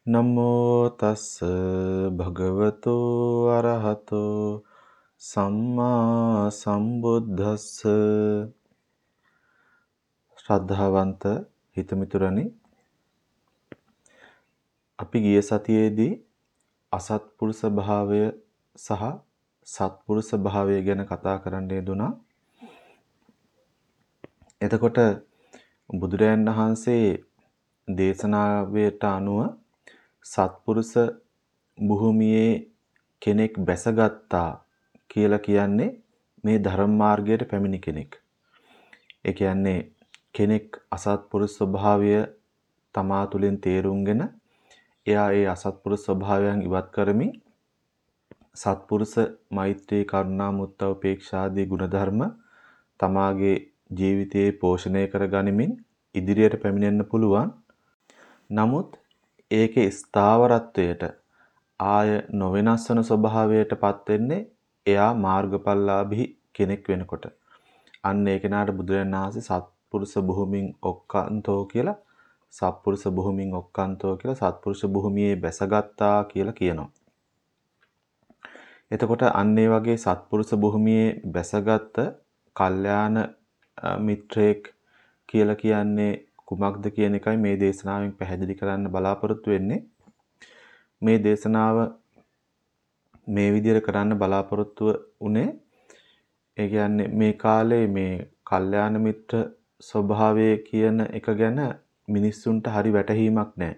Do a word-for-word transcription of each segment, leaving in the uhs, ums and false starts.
නමෝ තස්ස භගවතු අරහතෝ සම්මා සම්බුද්දස්ස. ශ්‍රද්ධාවන්ත හිතමිතුරනි, අපි ගිය සතියේදී අසත්පුරුෂ භාවය සහ සත්පුරුෂ භාවය ගැන කතා කරන්න යෙදුණා. එතකොට බුදුරජාණන් වහන්සේ දේශනාවට අනුව සත්පුරුෂ භූමියේ කෙනෙක් බැසගත්තා කියලා කියන්නේ මේ ධර්ම මාර්ගයට පැමිණි කෙනෙක්. ඒ කියන්නේ කෙනෙක් අසත්පුරුෂ ස්වභාවය තමා තුළින් තේරුම්ගෙන එයා ඒ අසත්පුරුෂ ස්වභාවයන් ඉවත් කරමින් සත්පුරුෂ මෛත්‍රී කරුණා මුත්තා උපේක්ෂා ආදී ගුණධර්ම තමාගේ ජීවිතයේ පෝෂණය කර ගනිමින් ඉදිරියට පැමිණෙන්න පුළුවන්. නමුත් ඒකේ ස්ථාවරත්වයට ආය නොවෙනස් වන ස්වභාවයටපත් වෙන්නේ එයා මාර්ගඵලලාභී කෙනෙක් වෙනකොට. අන්න ඒ කෙනාට බුදුරජාණන් වහන්සේ සත්පුරුෂ භූමින් ඔක්කාන්තෝ කියලා සත්පුරුෂ භූමින් ඔක්කාන්තෝ කියලා සත්පුරුෂ භූමියේ බැසගත්තා කියලා කියනවා. එතකොට අන්න ඒ වගේ සත්පුරුෂ භූමියේ බැසගත්ත කල්යාණ මිත්‍රයෙක් කියලා කියන්නේ කුමක්ද කියන එකයි මේ දේශනාවෙන් පැහැදිලි කරන්න බලාපොරොත්තු වෙන්නේ. මේ දේශනාව මේ විදිහට කරන්න බලාපොරොත්තු උනේ ඒ කියන්නේ මේ කාලේ මේ කල්යාණ මිත්‍ර ස්වභාවය කියන එක ගැන මිනිස්සුන්ට හරි වැටහීමක් නැහැ.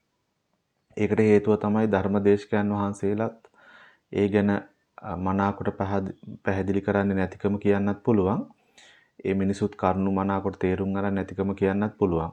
ඒකට හේතුව තමයි ධර්මදේශකයන් වහන්සේලාත් ඒ ගැන මනාකොට පැහැදිලි කරන්නේ නැතිකම කියන්නත් පුළුවන්. ඒ මිනිසුත් කරුණු මනාකොට තේරුම් ගන්න නැතිකම කියන්නත් පුළුවන්.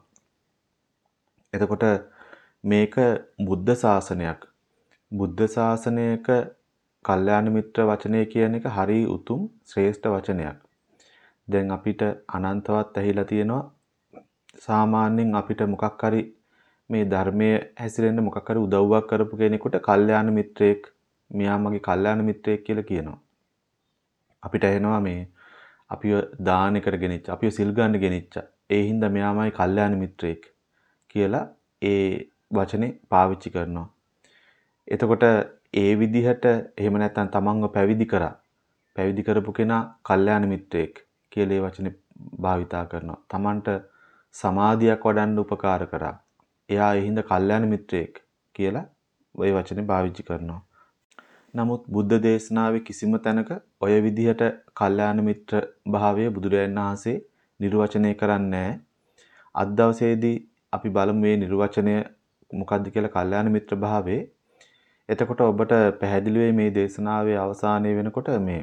එතකොට මේක බුද්ධ ශාසනයක්. බුද්ධ ශාසනයක කල්යාණ මිත්‍ර වචනය කියන එක හරි උතුම් ශ්‍රේෂ්ඨ වචනයක්. දැන් අපිට අනන්තවත් ඇහිලා තියෙනවා සාමාන්‍යයෙන් අපිට මොකක් හරි මේ ධර්මයේ හැසිරෙන්න මොකක් හරි උදව්වක් කරපු කෙනෙකුට කල්යාණ මිත්‍රයෙක්, මෙයා මගේ කල්යාණ මිත්‍රයෙක් කියලා කියනවා. අපිට එනවා මේ අපිව දානයකට ගෙනිච්ච, අපිව සිල් ගන්න ගෙනිච්ච. ඒ හින්දා මෙයාමයි කල්යාණ මිත්‍රයෙක් කියලා ඒ වචනේ පාවිච්චි කරනවා. එතකොට ඒ විදිහට එහෙම නැත්නම් තමන්ව පැවිදි කරා. පැවිදි කරපු කෙනා කල්යාණ මිත්‍රයෙක් කියලා ඒ වචනේ භාවිතා කරනවා. තමන්ට සමාධියක් වඩන්න උපකාර කරා. එයා ඒ හින්දා කල්යාණ මිත්‍රයෙක් කියලා ওই වචනේ පාවිච්චි කරනවා. නමුත් බුද්ධ දේශනාවේ කිසිම තැනක ඔය විදිහට කල්යාණ මිත්‍ර භාවය බුදුරජාණන් වහන්සේ නිර්වචනය කරන්නේ නැහැ. අද දවසේදී අපි බලමු මේ නිර්වචනය මොකක්ද කියලා කල්යාණ මිත්‍ර භාවයේ. එතකොට ඔබට පැහැදිලි වෙයි මේ දේශනාවේ අවසානයේ වෙනකොට මේ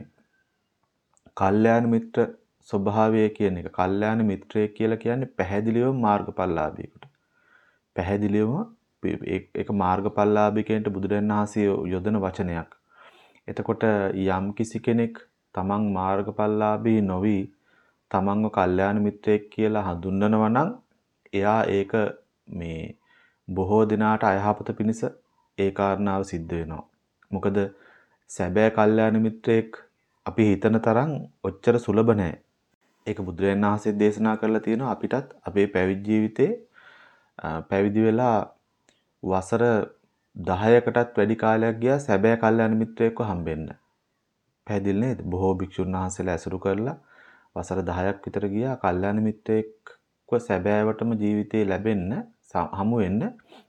කල්යාණ මිත්‍ර ස්වභාවය කියන එක. කල්යාණ මිත්‍රයෙක් කියලා කියන්නේ පැහැදිලිවම මාර්ගඵලලාභීකට. පැහැදිලිවම ඒක මාර්ගඵලලාභී කෙනෙක්ට බුදුරජාණන් වහන්සේ යොදන වචනයක්. එතකොට යම් කිසි කෙනෙක් තමන් මාර්ගඵලලාභී නොවි තමන්ව කල්යාණ මිත්‍රයෙක් කියලා හඳුන්වනවා නම් එයා ඒක මේ බොහෝ දිනාට අයහපත පිණිස ඒ කාරණාව සිද්ධ වෙනවා. මොකද සැබෑ කල්යාණ මිත්‍රයෙක් අපි හිතන තරම් ඔච්චර සුලභ නැහැ. ඒක බුදුරජාණන් වහන්සේ දේශනා කරලා තියෙනවා අපිටත් අපේ පැවිදි ජීවිතේ පැවිදි වෙලා වසර දහයකටත් වැඩි කාලයක් ගියා සැබෑ කල්යාණ මිත්‍රයෙක්ව හම්බෙන්න. පැහැදිලි නේද? බොහෝ භික්ෂුන් වහන්සේලා ඇසුරු කරලා වසර දහයක් විතර ගියා කල්යාණ මිත්‍රයෙක්ව සැබෑවටම ජීවිතේ ලැබෙන්න, හමු වෙන්න.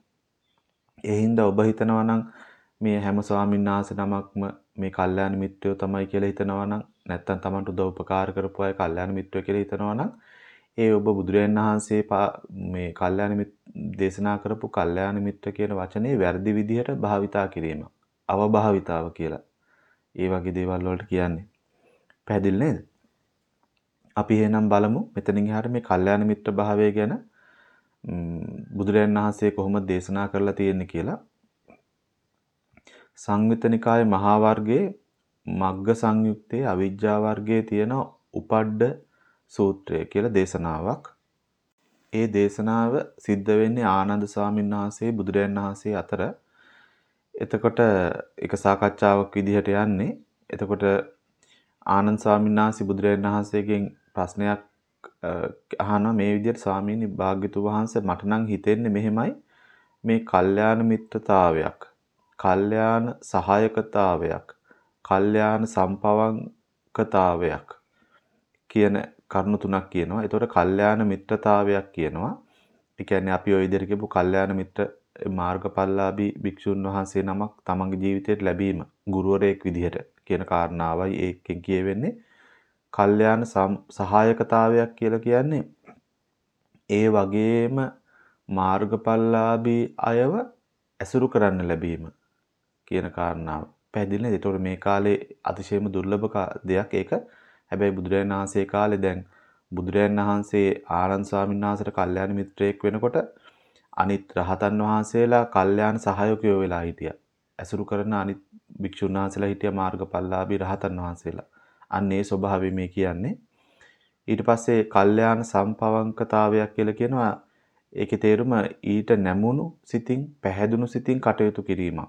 ඒ හින්දා ඔබ හිතනවා නම් මේ හැම ස්වාමීන් වහන්සේ නමක්ම මේ කල්යාණ මිත්‍රයෝ තමයි කියලා හිතනවා නම්, නැත්තම් Tamanට උදව් උපකාර කරපු අය කල්යාණ මිත්‍රයෝ කියලා හිතනවා නම් ඒ ඔබ බුදුරජාණන් වහන්සේ මේ කල්යාණ මිත්‍ර දේශනා කරපු කල්යාණ මිත්‍ර කියන වචනේ වැරදි විදිහට භාවිතා කිරීම. අවභාවිතාව කියලා. ඒ වගේ දේවල් වලට කියන්නේ. පැහැදිලි නේද? අපි එහෙනම් බලමු මෙතනින් එහාට මේ කල්යාණ මිත්‍ර භාවය ගැන බුදුරජාණන් වහන්සේ කොහොමද දේශනා කරලා තියෙන්නේ කියලා. සංයුත්ත නිකායේ මහා වර්ගයේ මග්ග සංයුත්තේ අවිජ්ජා වර්ගයේ තියෙන උපඩ්ඩ සූත්‍රය කියලා දේශනාවක්. ඒ දේශනාව සිද්ධ වෙන්නේ ආනන්ද ස්වාමීන් වහන්සේ බුදුරජාණන් වහන්සේ අතර. එතකොට එක සාකච්ඡාවක් විදිහට යන්නේ. එතකොට ආනන්ද ස්වාමීන් වහන්සේ බුදුරජාණන් වහන්සේගෙන් ප්‍රශ්නයක් අහනවා මේ විදිහට ස්වාමීනි භාග්‍යතුන් වහන්සේ මට නම් හිතෙන්නේ මෙහෙමයි මේ කල්යාණ මිත්‍රතාවයක්, කල්යාණ සහායකතාවයක්, කල්යාණ සම්පවංකතාවයක් කියන කරුණු තුනක් කියනවා. ඒතකොට කල්යාණ මිත්‍රතාවයක් කියනවා. ඒ කියන්නේ අපි ওই විදිහට කියපු කල්යාණ මිත්‍ර මාර්ගඵලලාභී භික්ෂුන් වහන්සේ නමක් තමන්ගේ ජීවිතයට ලැබීම ගුරුවරයෙක් විදිහට කියන කාරණාවයි ඒකෙන් කියවෙන්නේ. කල්යාණ සහායකතාවයක් කියලා කියන්නේ ඒ වගේම මාර්ගඵලලාභී අයව ඇසුරු කරන්න ලැබීම කියන කාරණාව පැහැදිලි නේද? ඒතකොට මේ කාලේ අතිශයම දුර්ලභ දෙයක් ඒක. හැබැයි බුදුරජාණන් වහන්සේ කාලේ දැන් බුදුරජාණන් වහන්සේ ආනන්ද ස්වාමීන් වහන්සේට කල්යාණ මිත්‍රයෙක් වෙනකොට අනිත් රහතන් වහන්සේලා කල්යාණ සහායකයෝ වෙලා හිටියා. ඇසුරු කරන අනිත් භික්ෂුන් වහන්සේලා හිටියා මාර්ගඵලලාභී රහතන් වහන්සේලා. අන්න ඒ ස්වභාවය මේ කියන්නේ. ඊට පස්සේ කල්යාණ සම්පවංකතාවයක් කියලා කියනවා. ඒකේ තේරුම ඊට නැමුණු සිතින් පැහැදුණු සිතින් කටයුතු කිරීමක්.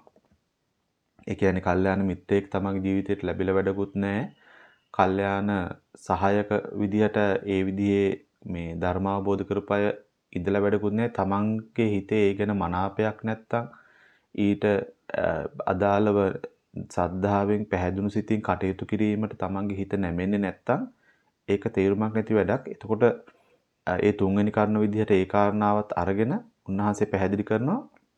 ඒ කියන්නේ කල්යාණ මිත්‍රයෙක් තමගේ ජීවිතේට ලැබිලා වැඩකුත් නැහැ. කල්යාණ සහායක විදියට ඒ විදිහේ මේ ධර්ම අවබෝධ කරපය ඉඳලා වැඩකුත් නැහැ. තමන්ගේ හිතේ ඒ ගැන මනාපයක් නැත්තම් ඊට අදාළව සද්ධාවෙන් පැහැදුණු සිතින් කටයුතු කිරීමට තමන්ගේ හිත නැමෙන්නේ නැත්තම් ඒක තේරුමක් නැති වැඩක්. එතකොට ඒ තුන්වෙනි කරුණ විදිහට ඒ කාරණාවත් අරගෙන උන්වහන්සේ පැහැදිලි කරනවා.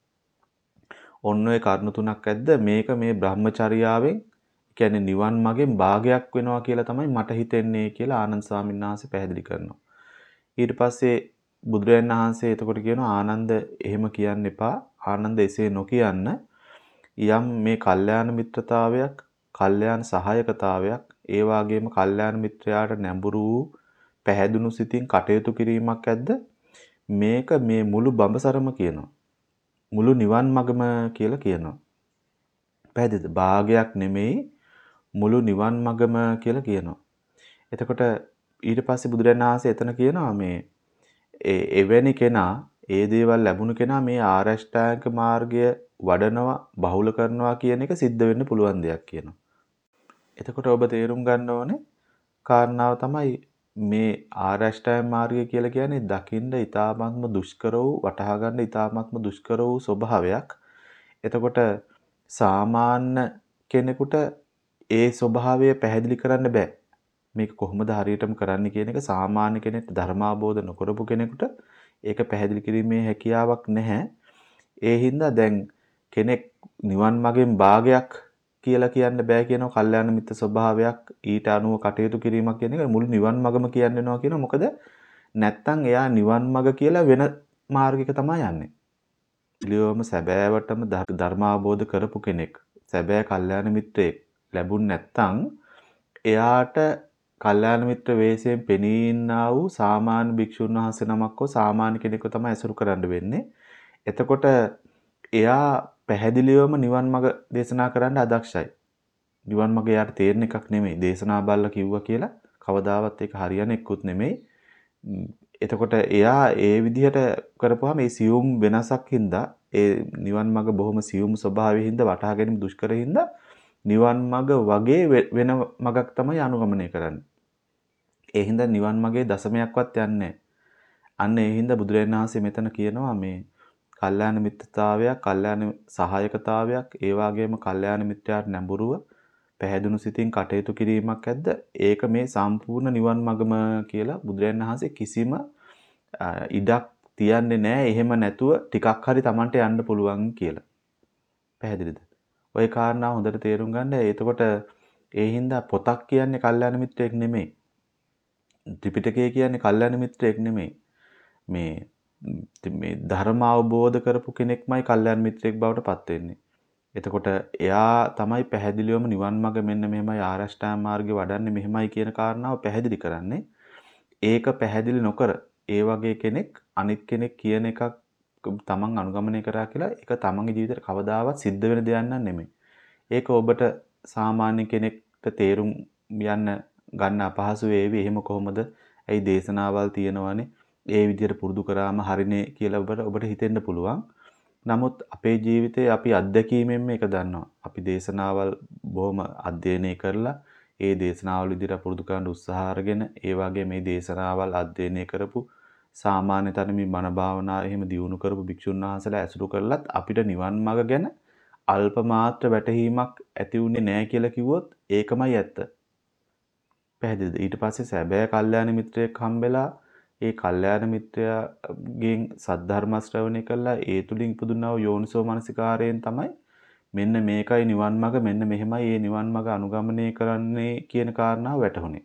ඔන්න ඔය කරුණු තුනක් ඇද්ද මේක මේ බ්‍රහ්මචර්යාවෙන් කියන්නේ නිවන් මාගෙන් භාගයක් වෙනවා කියලා තමයි මට හිතෙන්නේ කියලා ආනන්ද ස්වාමීන් වහන්සේ පැහැදිලි කරනවා. ඊට පස්සේ බුදුරජාණන් වහන්සේ එතකොට කියනවා ආනන්ද එහෙම කියන්න එපා. ආනන්ද එසේ නොකියන්න. යම් මේ කල්යාණ මිත්‍රතාවයක්, කල්යාණ සහායකතාවයක්, ඒ වගේම කල්යාණ මිත්‍රයාට නැඹුරු වූ පැහැදුණු සිතින් කටයුතු කිරීමක් ඇද්ද මේක මේ මුළු බඹසරම කියනවා. මුළු නිවන් මගම කියලා කියනවා. පැහැදිලිද? භාගයක් නෙමෙයි මුළු නිවන් මගම කියලා කියනවා. එතකොට ඊට පස්සේ බුදුරජාණන් වහන්සේ එතන කියනවා මේ ඒ එවැනි කෙනා ඒ දේවල් ලැබුණු කෙනා මේ ආරෂ්ඨාංග මාර්ගය වඩනවා බහුල කරනවා කියන එක සිද්ධ වෙන්න පුළුවන් දෙයක් කියනවා. එතකොට ඔබ තේරුම් ගන්න ඕනේ කාරණාව තමයි මේ ආරෂ්ඨාංග මාර්ගය කියලා කියන්නේ දකින්න ඊ타ත්ම දුෂ්කර වූ වටහා ගන්න ඊ타ත්ම දුෂ්කර වූ ස්වභාවයක්. එතකොට සාමාන්‍ය කෙනෙකුට ඒ ස්වභාවය පැහැදිලි කරන්න බෑ. මේක කොහොමද හරියටම කරන්න කියන එක සාමාන්‍ය කෙනෙක්ට ධර්මාබෝධ නොකරපු කෙනෙකුට ඒක පැහැදිලි කිරීමේ හැකියාවක් නැහැ. ඒ හින්දා දැන් කෙනෙක් නිවන් මාගෙන් භාගයක් කියලා කියන්න බෑ කියනවා. කල්යාණ මිත්‍ර ස්වභාවයක් ඊට අනුව කටයුතු කිරීමක් කියන එක මුළු නිවන් මගම කියන්න වෙනවා කියනවා. මොකද නැත්තම් එයා නිවන් මග කියලා වෙන මාර්ගයක තමයි යන්නේ. පිළිවෙම සැබෑවටම ධර්මාබෝධ කරපු කෙනෙක් සැබෑ කල්යාණ මිත්‍රයෙක් ලැබුණ නැත්තම් එයාට කල්යාණ මිත්‍ර වේශයෙන් පෙනී ඉන්නා වූ සාමාන්‍ය භික්ෂුන් වහන්සේ නමක් හෝ සාමාන්‍ය කෙනෙක්ව තමයි ඇසුරු කරන්න වෙන්නේ. එතකොට එයා පැහැදිලිවම නිවන් මඟ දේශනා කරන්න අදක්ෂයි. නිවන් මඟ එයාට තේරෙන එකක් නෙමෙයි. දේශනා බල්ලා කිව්වා කියලා කවදාවත් ඒක හරියන එක්කුත් නෙමෙයි. එතකොට එයා ඒ විදිහට කරපුවාම මේ සියුම් වෙනසක් හින්දා ඒ නිවන් මඟ බොහොම සියුම් ස්වභාවයෙන් හින්දා වටහා ගැනීම දුෂ්කර හින්දා නිවන් මඟ වගේ වෙන මඟක් තමයි අනුගමනය කරන්නේ. ඒ හින්දා නිවන් මගේ දශමයක්වත් යන්නේ නැහැ. අන්න ඒ හින්දා බුදුරජාණන් වහන්සේ මෙතන කියනවා මේ කල්යාණ මිත්‍රතාවයක්, කල්යාණ සහායකතාවයක්, ඒ වගේම කල්යාණ මිත්‍රයාට නැඹුරුව පැහැදුණු සිතින් කටයුතු කිරීමක් ඇද්ද? ඒක මේ සම්පූර්ණ නිවන් මගම කියලා බුදුරජාණන් වහන්සේ කිසිම ඉඩක් තියන්නේ නැහැ. එහෙම නැතුව ටිකක් හරි Tamanට යන්න පුළුවන් කියලා. පැහැදිලිද? ওই කාරණා හොඳට තේරුම් ගන්න. එතකොට ඒ හින්දා පොතක් කියන්නේ කල්යාණ මිත්‍රයෙක් නෙමෙයි. ත්‍රිපිටකය කියන්නේ කල්යාණ මිත්‍රයෙක් නෙමෙයි. මේ මේ ධර්ම අවබෝධ කරපු කෙනෙක්මයි කල්යාණ මිත්‍රයෙක් බවට පත් වෙන්නේ. එතකොට එයා තමයි පැහැදිලිවම නිවන් මඟ මෙන්න මෙහෙමයි ආරෂ්ඨාංග මාර්ගේ වඩන්නේ මෙහෙමයි කියන කාරණාව පැහැදිලි කරන්නේ. ඒක පැහැදිලි නොකර ඒ වගේ කෙනෙක් අනිත් කෙනෙක් කියන එකක් තමන් අනුගමනය කරා කියලා ඒක තමන්ගේ ජීවිතේට කවදාවත් සිද්ධ වෙන දෙයක් නන් නෙමෙයි. ඒක ඔබට සාමාන්‍ය කෙනෙක්ට තේරුම් යන්න ගන්න අපහසු වේවි. එහෙම කොහොමද? ඇයි දේශනාවල් තියෙනවනේ. ඒ විදිහට පුරුදු කරාම හරිනේ කියලා ඔබට ඔබට හිතෙන්න පුළුවන්. නමුත් අපේ ජීවිතේ අපි අත්දැකීමෙන් මේක දන්නවා. අපි දේශනාවල් බොහොම අධ්‍යයනය කරලා ඒ දේශනාවල් විදිහට පුරුදු කරන්න උත්සාහ අරගෙන ඒ වගේ මේ දේශනාවල් අධ්‍යයනය කරපු සාමාන්‍ය තරමින් බණ භාවනා එහෙම දියුණු කරපු භික්ෂුන් වහන්සේලා ඇසුරු කරලත් අපිට නිවන් මඟ ගැන අල්ප මාත්‍ර වැටහීමක් ඇති වුණේ නැහැ කියලා කිව්වොත් ඒකමයි ඇත්ත. පැහැදිලිද? ඊට පස්සේ සැබෑ කල්යාණ මිත්‍රයෙක් හම්බෙලා ඒ කල්යාණ මිත්‍රයාගෙන් සද්ධර්ම ශ්‍රවණය කළා ඒ තුලින් ඉපදුනා වූ යෝනිසෝ මනසිකාරයෙන් තමයි මෙන්න මේකයි නිවන් මඟ මෙන්න මෙහෙමයි මේ නිවන් මඟ අනුගමනය කරන්නේ කියන කාරණාව වැටහුනේ.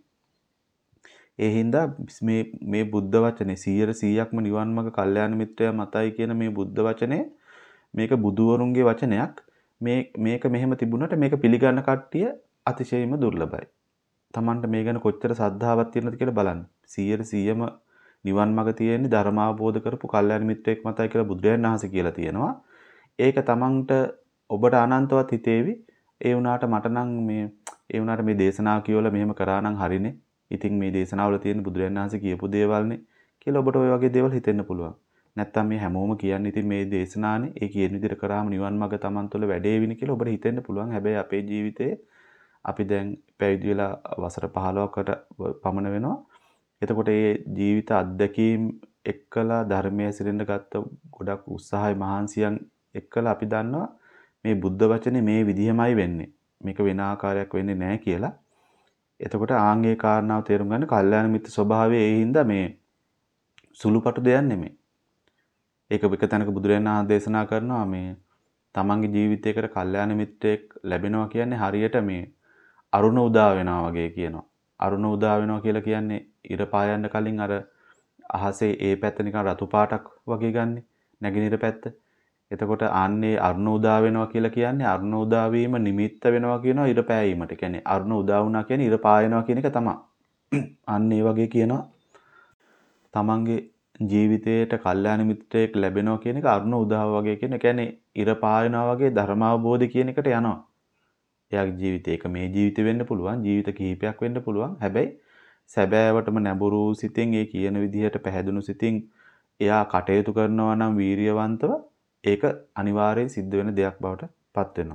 ඒ හින්දා මේ මේ බුද්ධ වචනේ සීයට සීයක්ම නිවන් මඟ කල්යාණ මිත්‍රයා මතයි කියන මේ බුද්ධ වචනේ මේක බුදුවරුන්ගේ වචනයක්. මේ මේක මෙහෙම තිබුණාට මේක පිළිගන්න කට්ටිය අතිශයින්ම දුර්ලභයි. Tamanට මේ ගැන කොච්චර ශ්‍රද්ධාවක් තියෙනවද කියලා බලන්න. සීයට සීයම නිවන් මඟ තියෙන්නේ ධර්ම අවබෝධ කරපු කල්යාණ මිත්‍රයෙක් මතයි කියලා බුදුරජාණන් වහන්සේ කියලා තියෙනවා. ඒක Tamanට ඔබට අනන්තවත් හිතේවි. ඒ වුණාට මට නම් මේ ඒ වුණාට මේ දේශනාව කියවලා මෙහෙම කරා නම් හරිනේ. ඉතින් මේ දේශනාවල තියෙන බුදුරජාණන් වහන්සේ කියපු දේවල්නේ කියලා ඔබට ওই වගේ දේවල් හිතෙන්න පුළුවන්. නැත්තම් මේ හැමෝම කියන්නේ ඉතින් මේ දේශනානේ ඒ කියන විදිහට කරාම නිවන් මඟ Taman තුළ වැඩේවිනේ කියලා ඔබට හිතෙන්න පුළුවන්. හැබැයි අපේ ජීවිතේ අපි දැන් පැවිදි වෙලා වසර පහළොවකට පමණ වෙනවා. එතකොට මේ ජීවිත අත්දැකීම් එක්කලා ධර්මයේ හැසිරෙන්න ගත්ත ගොඩක් උත්සාහය මහන්සියන් එක්කලා අපි දන්නවා මේ බුද්ධ වචනේ මේ විදිහමයි වෙන්නේ. මේක වෙන ආකාරයක් වෙන්නේ නැහැ කියලා. එතකොට ආන්ගේ කාරණාව තේරුම් ගන්න කල්යාණ මිත්‍ර ස්වභාවය ඒ හින්දා මේ සුළුපටු දෙයක් නෙමෙයි. ඒක එක තැනක බුදුරජාණන් වහන්සේ දේශනා කරනවා මේ තමන්ගේ ජීවිතයකට කල්යාණ මිත්‍රයෙක් ලැබෙනවා කියන්නේ හරියට මේ අරුණ උදා වෙනවා වගේ කියනවා. අරුණ උදා වෙනවා කියලා කියන්නේ ඉර පායන්න කලින් අර අහසේ ඒ පැත්ත නිකන් රතු පාටක් වගේ ගන්නෙ නැගිනිර පැත්ත. එතකොට ආන්නේ අරුණ උදා වෙනවා කියලා කියන්නේ අරුණ උදා වීම නිමිත්ත වෙනවා කියනවා ඉර පෑයීමට. කියන්නේ අරුණ උදා වුණා කියන්නේ ඉර පායනවා කියන එක තමයි. අන්න ඒ වගේ කියනවා තමන්ගේ ජීවිතයට කල්යාණ මිත්‍රයෙක් ලැබෙනවා කියන එක අරුණ උදාව වගේ කියන. කියන්නේ ඉර පායනවා වගේ ධර්මාවබෝධය කියන එකට යනවා. එයාගේ ජීවිතේ ඒක මේ ජීවිතේ වෙන්න පුළුවන් ජීවිත කිහිපයක් වෙන්න පුළුවන්. හැබැයි සැබෑවටම නැඹුරු සිතින් ඒ කියන විදිහට පැහැදුණු සිතින් එයා කටයුතු කරනවා නම් වීරියවන්තව ඒක අනිවාර්යෙන් සිද්ධ වෙන දෙයක් බවට පත් වෙනවා.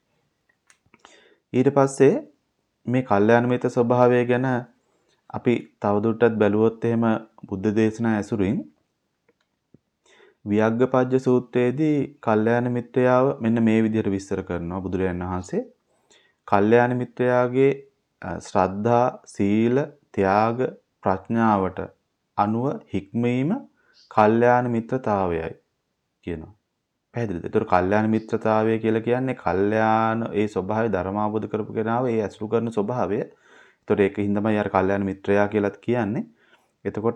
ඊට පස්සේ මේ කල්යාණ මිත්‍ර ස්වභාවය ගැන අපි තවදුරටත් බැලුවොත් එහෙම බුද්ධ දේශනා ඇසුරින් වියග්ගපජ්ජ සූත්‍රයේදී කල්යාණ මිත්‍රයාව මෙන්න මේ විදිහට විස්තර කරනවා බුදුරජාණන් වහන්සේ. කල්යාණ මිත්‍රයාගේ ශ්‍රද්ධා, සීල, ත්‍යාග, ප්‍රඥාවට අනුව හික්මීම කල්යාණ මිත්‍රතාවයයි කියනවා. පැහැදිලිද? ඒතර කල්යාණ මිත්‍රතාවය කියලා කියන්නේ කල්යාණ ඒ ස්වභාවය ධර්මාවබෝධ කරපු කෙනාව ඒ ඇසුරු කරන ස්වභාවය. ඒතර ඒකින් තමයි අර කල්යාණ මිත්‍රයා කියලාත් කියන්නේ. එතකොට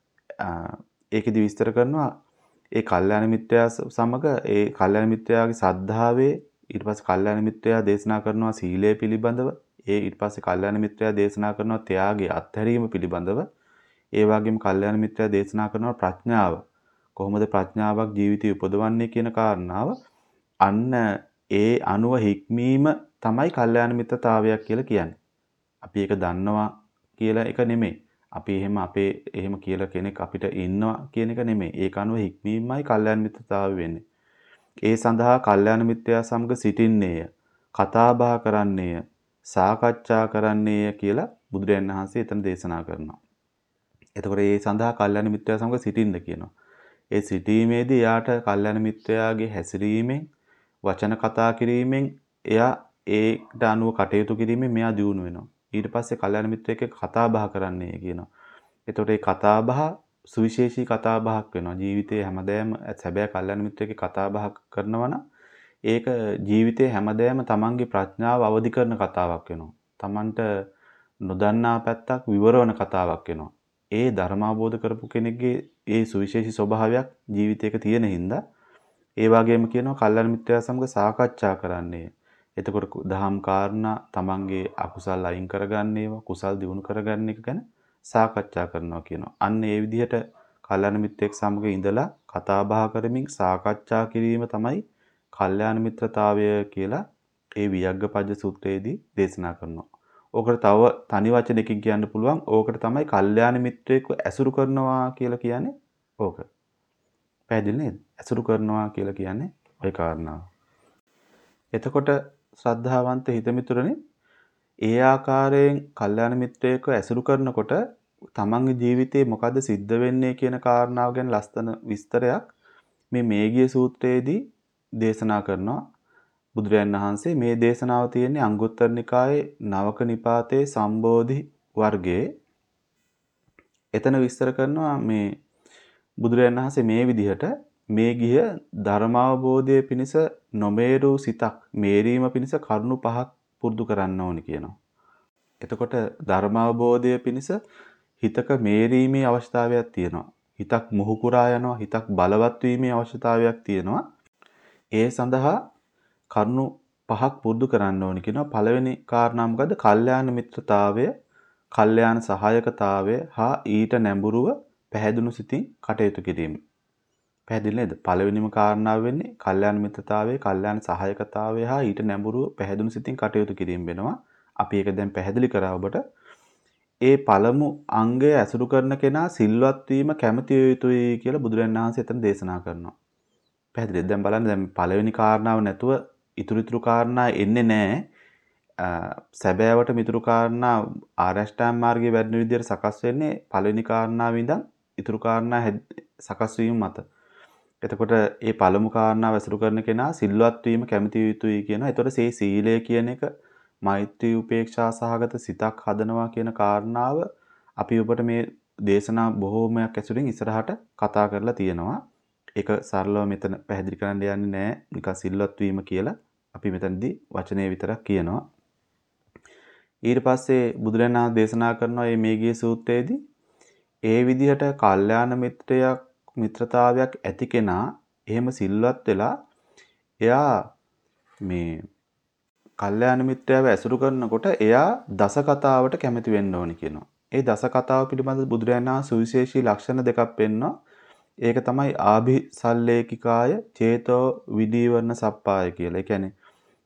ඒකෙදි විස්තර කරනවා ඒ කල්යාණ මිත්‍රයා සමග ඒ කල්යාණ මිත්‍රයාගේ සද්ධාවේ ඊට පස්සේ කල්යාණ මිත්‍රයා දේශනා කරනවා සීලය පිළිබඳව. ඒ ඊට පස්සේ කල්යාණ මිත්‍රයා දේශනා කරනවා ත්‍යාගය අත්හැරීම පිළිබඳව. ඒ වගේම කල්යාණ මිත්‍රයා දේශනා කරනවා ප්‍රඥාව. කොහොමද ප්‍රඥාවක් ජීවිතය උපදවන්නේ කියන කාරණාව අන්න ඒ අනුව හික්මීම තමයි කල්යාණ මිත්‍රතාවයක් කියලා කියන්නේ. අපි ඒක දන්නවා කියලා එක නෙමෙයි. අපි එහෙම අපේ එහෙම කියලා කෙනෙක් අපිට ඉන්නවා කියන එක නෙමෙයි. ඒක අනුව හික්මීමයි කල්යාණ මිත්‍රතාවය වෙන්නේ. ඒ සඳහා කල්යාණ මිත්‍රයා සමග සිටින්නේය, කතා බහ කරන්නේය, සාකච්ඡා කරන්නේය කියලා බුදුරජාණන් වහන්සේ එතන දේශනා කරනවා. එතකොට ඒ සඳහා කල්යාණ මිත්‍රයා සමග සිටින්න කියනවා. ඒ සිටීමේදී එයාට කල්යාණ මිත්‍රයාගේ හැසිරීමෙන් වචන කතා කිරීමෙන් එයා ඒකට අනුව කටයුතු කිරීමෙන් මෙයා දියුණු වෙනවා. ඊට පස්සේ කල්යාණ මිත්‍රයෙක් එක්ක කතා බහ කරන්නේය කියනවා. එතකොට මේ කතා බහ සුවිශේෂී කතා බහක් වෙනවා. ජීවිතයේ හැමදේම සැබෑ කල්යාණ මිත්‍රයෙක් කතා බහ කරනවා නම් ඒක ජීවිතයේ හැමදේම තමන්ගේ ප්‍රඥාව අවදි කරන කතාවක් වෙනවා. තමන්ට නොදන්නා පැත්තක් විවරවන කතාවක් වෙනවා. ඒ ධර්මාවබෝධ කරපු කෙනෙක්ගේ ඒ සුවිශේෂී ස්වභාවයක් ජීවිතයක තියෙන හින්දා ඒ වගේම කියනවා කල්යාණ මිත්‍රයා සමග සාකච්ඡා කරන්නේ. එතකොට දහම් කාරණා තමන්ගේ අකුසල් අයින් කරගන්න ඒවා කුසල් දිනු කරගන්න එක ගැන සාකච්ඡා කරනවා කියනවා. අන්න ඒ විදිහට කල්යාණ මිත්‍රයෙක් සමග ඉඳලා කතා බහ කරමින් සාකච්ඡා කිරීම තමයි කල්යාණ මිත්‍රතාවය කියලා ඒ වියග්ගපජ්ජ සූත්‍රයේදී දේශනා කරනවා. ඕකට තව තනි වචනකින් කියන්න පුළුවන්. ඕකට තමයි කල්යාණ මිත්‍රයෙක්ව ඇසුරු කරනවා කියලා කියන්නේ ඕක. පැහැදිලි නේද? ඇසුරු කරනවා කියලා කියන්නේ ওই කාරණාව. එතකොට ශ්‍රද්ධාවන්ත හිතමිතුරනේ ඒ ආකාරයෙන් කල්යාණ මිත්‍රයෙක්ව ඇසුරු කරනකොට තමන්ගේ ජීවිතේ මොකද්ද සිද්ධ වෙන්නේ කියන කාරණාව ගැන ලස්සන විස්තරයක් මේ මේඝිය සූත්‍රයේදී දේශනා කරනවා බුදුරජාණන් වහන්සේ. මේ දේශනාව තියෙන්නේ අංගුත්තර නිකායේ නවක නිපාතේ සම්බෝධි වර්ගයේ. එතන විස්තර කරනවා මේ බුදුරජාණන් වහන්සේ මේ විදිහට මේඝිය ධර්මාවබෝධය පිණිස නොමේරු සිතක් මේරීම පිණිස කරුණු පහක් පුරුදු කරන්න ඕනි කියනවා. එතකොට ධර්මාවබෝධය පිණිස හිතක මේරීමේ අවශ්‍යතාවයක් තියෙනවා. හිතක් මුහුකුරා යනවා, හිතක් බලවත් වීමේ අවශ්‍යතාවයක් තියෙනවා. ඒ සඳහා කරුණු පහක් පුරුදු කරන්න ඕනි කියනවා. පළවෙනි කාරණා මොකද්ද? කල්යාණ මිත්‍රතාවය, කල්යාණ සහායකතාවය හා ඊට නැඹුරුව පැහැදුණු සිතින් කටයුතු කිරීම. පැහැදිලි නේද? පළවෙනිම කාරණාව වෙන්නේ කල්යාණ මිත්‍රතාවය, කල්යාණ සහායකතාවය හා ඊට නැඹුරුව පැහැදුණු සිතින් කටයුතු කිරීම වෙනවා. අපි ඒක දැන් පැහැදිලි කරා ඔබට. ඒ පළමු අංගය ඇසුරු කරන කෙනා සිල්වත් වීම කැමති යුතුයි කියලා බුදුරජාණන් වහන්සේ එතන දේශනා කරනවා. පැහැදිලිද? දැන් බලන්න දැන් පළවෙනි කාරණාව නැතුව ඉතුරු ඉතුරු කාරණා එන්නේ නැහැ. සැබෑවට මිතුරු කාරණා ආරෂ්ඨාංග මාර්ගයේ වැඩෙන විදිහට සකස් වෙන්නේ පළවෙනි කාරණාව ඉඳන් ඉතුරු කාරණා සකස් වීම මත. එතකොට මේ පළමු කාරණාව ඇසුරු කරන කෙනා සිල්වත් වීම කැමති යුතුයි කියනවා. එතකොට මේ සීලය කියන එක මෛත්‍රී උපේක්ෂා සහගත සිතක් හදනවා කියන කාරණාව අපි ඔබට මේ දේශනා බොහෝමයක් ඇසුරින් ඉස්සරහට කතා කරලා තියෙනවා. ඒක සරලව මෙතන පැහැදිලි කරන්න යන්නේ නැහැ. නිකන් සිල්වත් වීම කියලා අපි මෙතනදී වචනේ විතරක් කියනවා. ඊට පස්සේ බුදුරණා දේශනා කරනවා මේ මේඝිය සූත්‍රයේදී ඒ විදිහට කල්යාණ මිත්‍රයක් මිත්‍රතාවයක් ඇති කෙනා එහෙම සිල්වත් වෙලා එයා මේ කල්යාණ මිත්‍රයව ඇසුරු කරනකොට එයා දස කතාවට කැමති වෙන්න ඕනි කියනවා. ඒ දස කතාව පිළිබඳ බුදුරජාණන් සුවිශේෂී ලක්ෂණ දෙකක් පෙන්වනවා. ඒක තමයි ආභිසල්ලේකිකාය චේතෝ විදීවරණ සප්පාය කියලා. ඒ කියන්නේ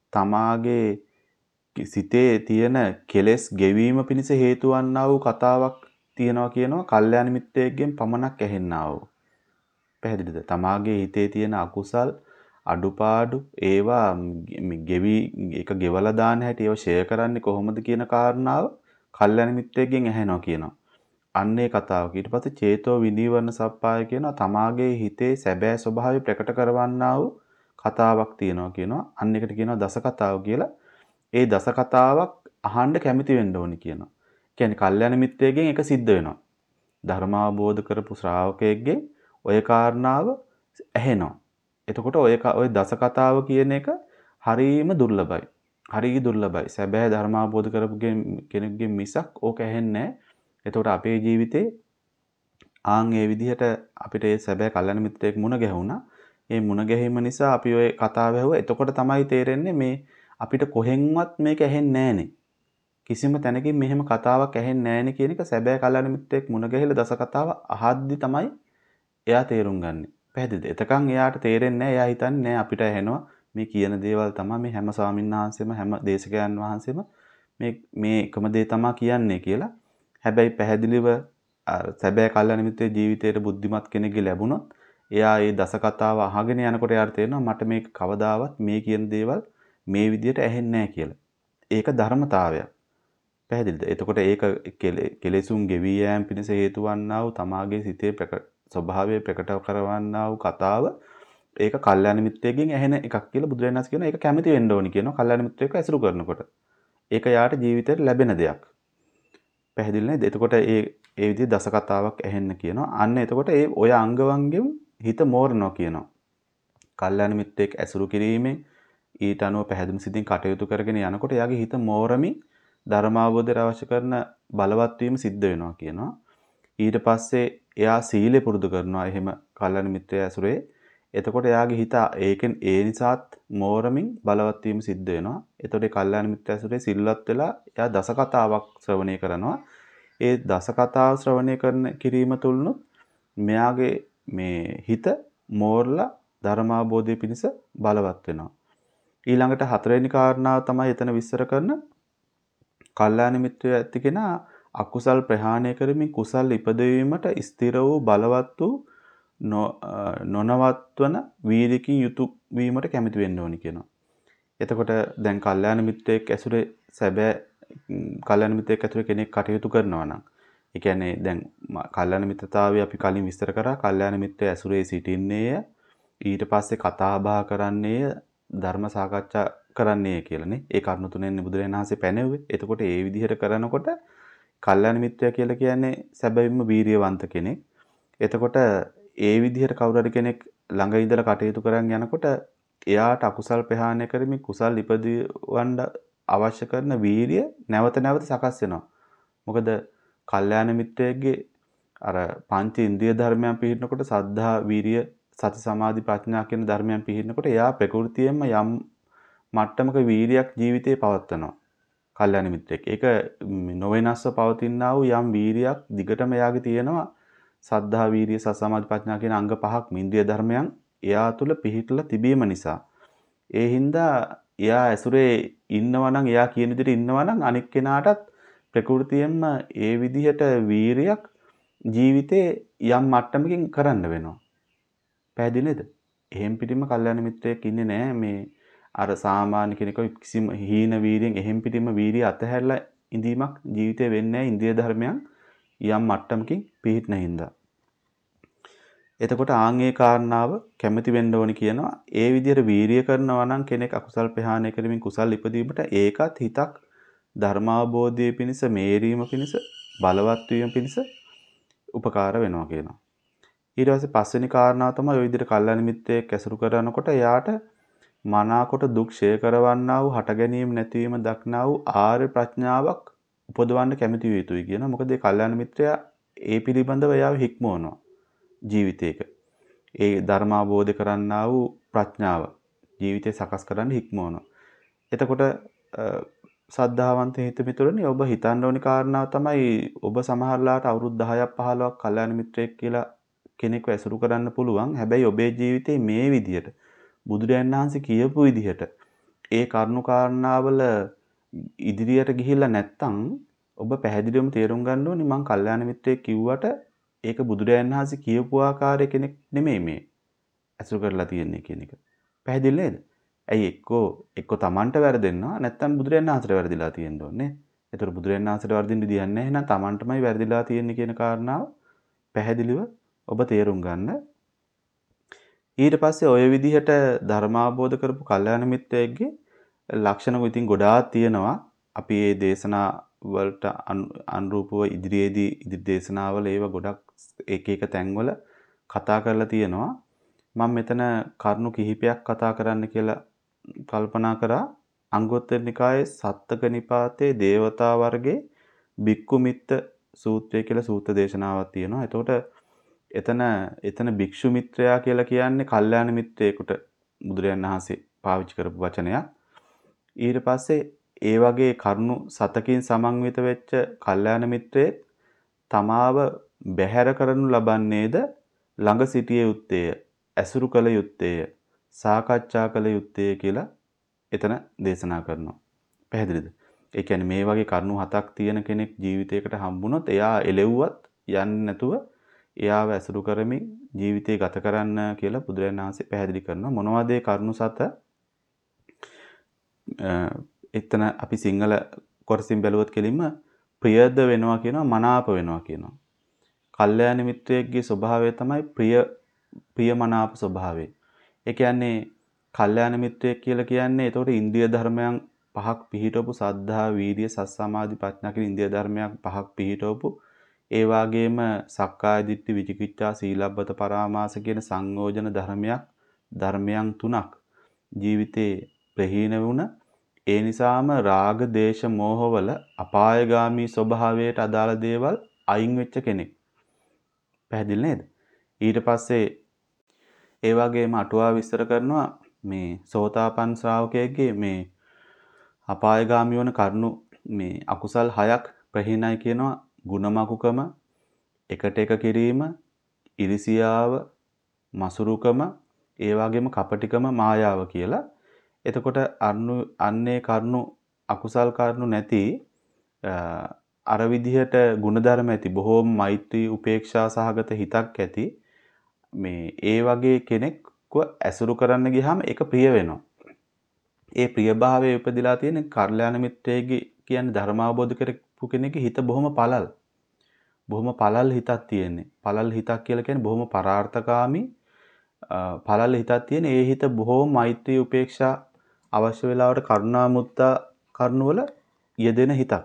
තමාගේ සිතේ තියෙන කෙලෙස් ගෙවීම පිණිස හේතු වන්නා වූ කතාවක් තියෙනවා කියනවා කල්යාණ මිත්‍රයෙක්ගෙන් පමණක් ඇහෙන්නා වූ. පැහැදිලිද? තමාගේ හිතේ තියෙන අකුසල් අඩුපාඩු ඒවා ගෙවි එක ගෙවලා දාන හැටි ඒවා ෂෙයා කරන්නේ කොහොමද කියන කාරණාව කල්යාණ මිත්‍රයෙක්ගෙන් ඇහෙනවා කියනවා. අන්නේ කතාවක ඊට පස්සේ චේතෝ විනීවරණ සප්පාය කියනවා තමාගේ හිතේ සැබෑ ස්වභාවය ප්‍රකට කරවන්නා වූ කතාවක් තියෙනවා කියනවා. අන්න එකට කියනවා දස කතාව කියලා. ඒ දස කතාවක් අහන්න කැමති වෙන්න ඕනි කියනවා. කියන්නේ කල්යාණ මිත්‍රයෙක්ගෙන් එක සිද්ධ වෙනවා. ධර්මාවබෝධ කරපු ශ්‍රාවකයෙක්ගෙන් ඔය කාරණාව ඇහෙනවා. එතකොට ඔය ඔය දස කතාව කියන එක හරීම දුර්ලභයි. හරි දුර්ලභයි. සැබෑ ධර්මාවබෝධ කරපු කෙනෙක්ගෙන් මිසක් ඕක ඇහෙන්නේ නැහැ. එතකොට අපේ ජීවිතේ ආන් ඒ විදිහට අපිට ඒ සැබෑ කල්යාණ මිත්‍රයෙක් මුණ ගැහුණා. ඒ මුණ ගැහිම නිසා අපි ඔය කතාව ඇහුවා. එතකොට තමයි තේරෙන්නේ මේ අපිට කොහෙන්වත් මේක ඇහෙන්නේ නැහනේ. කිසිම තැනකින් මෙහෙම කතාවක් ඇහෙන්නේ නැහනේ කියන එක සැබෑ කල්යාණ මිත්‍රයෙක් මුණ ගැහිලා දස කතාව අහද්දි තමයි එයා තේරුම් ගන්නේ. පැහැදිලිද? එතකන් එයාට තේරෙන්නේ නැහැ. එයා හිතන්නේ නැහැ අපිට ඇහෙනවා මේ කියන දේවල් තමයි මේ හැම ස්වාමීන් වහන්සේම හැම දේශකයන් වහන්සේම මේ මේ එකම දේ තමයි කියන්නේ කියලා. හැබැයි පැහැදිලිව සැබෑ කල්යාණ මිත්‍රයේ ජීවිතයේ බුද්ධිමත් කෙනෙක්ගේ ලැබුණොත් එයා මේ දස කතාව අහගෙන යනකොට එයාට තේරෙනවා මට මේක කවදාවත් මේ කියන දේවල් මේ විදිහට ඇහෙන්නේ නැහැ කියලා. ඒක ධර්මතාවයක්. පැහැදිලිද? එතකොට ඒක කෙලෙසුන් ගෙවී යෑම පිණිස හේතු වන්නා වූ තමාගේ සිතේ ස්වභාවය ප්‍රකට කරවන්නා වූ කතාව ඒක කල්යාණ මිත්‍රයෙක්ගෙන් ඇහෙන එකක් කියලා බුදුරජාණන් වහන්සේ කියනවා. ඒක කැමති වෙන්න ඕනි කියනවා කල්යාණ මිත්‍රයෙක්ව ඇසුරු කරනකොට. ඒක යාට ජීවිතේට ලැබෙන දෙයක්. පැහැදිලි නේද? එතකොට ඒ ඒ විදිහේ දස කතාවක් ඇහෙන්න කියනවා. අන්න එතකොට ඒ ඔය අංගවංගෙන් හිත මෝරනවා කියනවා. කල්යාණ මිත්‍රයෙක් ඇසුරු කිරීමෙන් ඊට අනුව පැහැදිලි සිතින් කටයුතු කරගෙන යනකොට එයාගේ හිත මෝරමින් ධර්මාවබෝධයට අවශ්‍ය කරන බලවත් වීම සිද්ධ වෙනවා කියනවා. ඊට පස්සේ එයා සීලය පුරුදු කරනවා. එහෙම කල්යාණ මිත්‍රය ඇසුරේ. එතකොට එයාගේ හිත ඒකෙන් ඒ නිසාත් මෝරමින් බලවත් වීම සිද්ධ වෙනවා. එතකොට ඒ කල්යාණ මිත්‍රය ඇසුරේ සිල්වත් වෙලා එයා දස කතාවක් ශ්‍රවණය කරනවා. ඒ දස කතාව ශ්‍රවණය කරන කිරීම තුලනොත් මෙයාගේ මේ හිත මෝරලා ධර්මාවබෝධය පිණිස බලවත් වෙනවා. ඊළඟට හතරවෙනි කාරණාව තමයි එතන විස්තර කරන කල්යාණ මිත්‍රය ඇති කෙනා අකුසල් ප්‍රහාණය කරමින් කුසල් ඉපදවීමට ස්ථිර වූ බලවත් වූ නොනවත්වන වීරියකින් යුතු වීමට කැමති වෙන්න ඕනි කියනවා. එතකොට දැන් කල්යාණ මිත්‍රයෙක් ඇසුරේ සැබෑ කල්යාණ මිත්‍රයෙක් ඇසුරේ කෙනෙක් කටයුතු කරනවා නම් ඒ කියන්නේ දැන් කල්යාණ මිත්‍රතාවය අපි කලින් විස්තර කරා කල්යාණ මිත්‍රය ඇසුරේ සිටින්නේය ඊට පස්සේ කතා බහ කරන්නේය ධර්ම සාකච්ඡා කරන්නේය කියලානේ. ඒ කරුණු තුනෙන් බුදුරජාණන් වහන්සේ පැනෙව්වේ. එතකොට ඒ විදිහට කරනකොට කල්යාණ මිත්‍රයා කියලා කියන්නේ සැබවින්ම වීරියවන්ත කෙනෙක්. එතකොට ඒ විදිහට කවුරු හරි කෙනෙක් ළඟ ඉඳලා කටයුතු කරන් යනකොට එයාට අකුසල් ප්‍රහාණය කරමින් කුසල් ඉපදවන්න අවශ්‍ය කරන වීරිය නැවත නැවත සකස් වෙනවා. මොකද කල්යාණ මිත්‍රයෙක්ගේ අර පංච ඉන්ද්‍රිය ධර්මයන් පිළිහිනකොට සද්ධා, වීරිය, සති, සමාධි, ප්‍රඥා කියන ධර්මයන් පිළිහිනකොට එයා ප්‍රകൃතියෙන්ම යම් මට්ටමක වීරියක් ජීවිතේ පවත්වනවා. කල්යාණ මිත්‍රයෙක්. ඒක නොවෙනස්ව පවතිනා වූ යම් වීරියක් දිගටම එයාගේ තියෙනවා. සද්ධා, වීරිය, සති, සමාධි, ප්‍රඥා කියන අංග පහක් ඉන්ද්‍රිය ධර්මයන් එයා තුල පිහිටලා තිබීම නිසා. ඒ හින්දා එයා ඇසුරේ ඉන්නවා නම් එයා කියන විදිහට ඉන්නවා නම් අනික් කෙනාටත් ප්‍රകൃතියෙන්ම ඒ විදිහට වීරියක් ජීවිතේ යම් මට්ටමකින් කරන්න වෙනවා. පැහැදිලි නේද? එහෙම් පිටින්ම කල්යාණ මිත්‍රයෙක් ඉන්නේ නැහැ මේ අර සාමාන්‍ය කෙනෙක් කිසිම හීන වීරියෙන් එහෙම් පිටින්ම වීරිය අතහැරලා ඉඳීමක් ජීවිතේ වෙන්නේ නැහැ ඉන්ද්‍රිය ධර්මයන් යම් මට්ටමකින් පිහිටන හින්දා. එතකොට ආන්ගේ කාරණාව කැමැති වෙන්න ඕනි කියනවා. ඒ විදිහට වීරිය කරනවා නම් කෙනෙක් අකුසල් ප්‍රහාණය කරමින් කුසල් ඉපදීමට ඒකත් හිතක් ධර්මාවබෝධයේ පිණිස මේරීම පිණිස බලවත් වීම පිණිස උපකාර වෙනවා කියනවා. ඊට පස්සේ පස්වෙනි කාරණාව තමයි ওই විදිහට කල්යාණ මිත්‍රයෙක් ඇසුරු කරනකොට එයාට මනාකොට දුක් ෂය කරවන්නා වූ හට ගැනීම නැතිවීම දක්නා වූ ආර්ය ප්‍රඥාවක් උපදවන්න කැමති විය යුතුයි කියනවා. මොකද ඒ කල්යාණ මිත්‍රයා ඒ පිළිබඳව එයාව හික්මවනවා ජීවිතේක. ඒ ධර්මාවබෝධ කරන්නා වූ ප්‍රඥාව ජීවිතේ සකස් කරන්න හික්මවනවා. එතකොට සද්ධාවන්ත හිත මිතුරනි ඔබ හිතන්න ඕනි කාරණාව තමයි ඔබ සමහරලාට අවුරුදු දහයක් පහළොවක් කල්යාණ මිත්‍රයෙක් කියලා කෙනෙක්ව ඇසුරු කරන්න පුළුවන්. හැබැයි ඔබේ ජීවිතේ මේ විදියට බුදුරජාණන් වහන්සේ කියපු විදිහට ඒ කරුණු කාරණාවල ඉදිරියට ගිහිල්ලා නැත්තම් ඔබ පැහැදිලිවම තේරුම් ගන්න ඕනේ මං කල්යාණ මිත්‍රයෙක් කිව්වට ඒක බුදුරජාණන් වහන්සේ කියපු ආකාරයේ කෙනෙක් නෙමෙයි මේ ඇසුරු කරලා තියෙන්නේ කියන එක. පැහැදිලි නේද? ඇයි එක්කෝ එක්කෝ Tamanට වැරදෙන්නවා නැත්තම් බුදුරජාණන් වහන්සේට වැරදිලා තියෙන්න ඕනේ. ඒතර බුදුරජාණන් වහන්සේට වර්ධින්න දෙයක් නැහැ. එහෙනම් Tamanටමයි වැරදිලා තියෙන්නේ කියන කාරණාව පැහැදිලිව ඔබ තේරුම් ගන්න. ඊට පස්සේ ওই විදිහට ධර්මාබෝධ කරපු කල්යාණ මිත්‍රයෙක්ගේ ලක්ෂණ ඉතින් ගොඩාක් තියෙනවා. අපි මේ දේශනා වලට අනුරූපව ඉදිරියේදී ඉදිරි දේශනාවල ඒව ගොඩක් එක එක තැන්වල කතා කරලා තියෙනවා. මම මෙතන කරුණු කිහිපයක් කතා කරන්න කියලා කල්පනා කරා. අංගුත්තර නිකායේ සත්තක නිපාතේ දේවතා වර්ගයේ බික්කු මිත්ත සූත්‍රය කියලා සූත්‍ර දේශනාවක් තියෙනවා. එතකොට එතන එතන භික්ෂු මිත්‍රයා කියලා කියන්නේ කල්යාණ මිත්‍රයෙකුට බුදුරජාණන් වහන්සේ පාවිච්චි කරපු වචනයක්. ඊට පස්සේ ඒ වගේ කරුණු සතකින් සමන්විත වෙච්ච කල්යාණ මිත්‍රයෙක් තමාව බැහැර කරනු ලබන්නේද ළඟ සිටිය යුත්තේය, ඇසුරු කළ යුත්තේය, සාකච්ඡා කළ යුත්තේය කියලා එතන දේශනා කරනවා. පැහැදිලිද? ඒ කියන්නේ මේ වගේ කරුණු හතක් තියෙන කෙනෙක් ජීවිතයකට හම්බුනොත් එයා එලෙව්වත් යන්නේ නැතුව එයාව ඇසුරු කරමින් ජීවිතය ගත කරන්න කියලා බුදුරජාණන් වහන්සේ පැහැදිලි කරනවා. මොනවද ඒ කරුණු සත? එතන අපි සිංහල කොටසින් බැලුවොත් කෙලින්ම ප්‍රියද වෙනවා කියනවා, මනාප වෙනවා කියනවා. කල්යාණ මිත්‍රයෙක්ගේ ස්වභාවය තමයි ප්‍රිය ප්‍රියමනාප ස්වභාවය. ඒ කියන්නේ කල්යාණ මිත්‍රයෙක් කියලා කියන්නේ එතකොට ඉන්ද්‍රිය ධර්මයන් පහක් පිහිටවපු සද්ධා, වීර්ය, සති, සමාධි, ප්‍රඥා කියන ඉන්ද්‍රිය ධර්මයන් පහක් පිහිටවපු ඒ වගේම සක්කාය දිට්ඨි, විචිකිච්ඡා, සීලබ්බත පරාමාස කියන සංයෝජන ධර්මයක් ධර්මයන් තුනක් ජීවිතේ ප්‍රහීන වුණ ඒ නිසාම රාග, දේශ, මෝහවල අපායගාමී ස්වභාවයට අදාළ දේවල් අයින් වෙච්ච කෙනෙක්. පැහැදිලි නේද? ඊට පස්සේ ඒ වගේම අටුවා විස්තර කරනවා මේ සෝතාපන්න ශ්‍රාවකයෙක්ගේ මේ අපායගාමී වන කරුණු මේ අකුසල් හයක් ප්‍රහීනයි කියනවා. ගුණමකුකම, එකට එක කිරීම, ඉරිසියාව, මසුරුකම, ඒ වගේම කපටිකම, මායාව කියලා. එතකොට අන්නු අන්නේ කරුණු අකුසල් කරුණු නැති අර විදිහට ಗುಣධර්ම ඇති බොහෝම මෛත්‍රී උපේක්ෂා සහගත හිතක් ඇති මේ ඒ වගේ කෙනෙක්ව ඇසුරු කරන්න ගියාම ඒක ප්‍රිය වෙනවා. ඒ ප්‍රියභාවයේ උපදලා තියෙන කල්යාණ මිත්‍රයෙක්ගේ කියන්නේ ධර්මාවබෝධ කරපු කෙනෙක්ගේ හිත බොහොම පළල්. බොහොම පළල් හිතක් තියෙන්නේ. පළල් හිතක් කියලා කියන්නේ බොහොම පරාර්ථකාමී පළල් හිතක් තියෙන. ඒ හිත බොහොම මෛත්‍රී උපේක්ෂා අවශ්‍ය වෙලාවට කරුණා මුත්තා කරුණවල යෙදෙන හිතක්.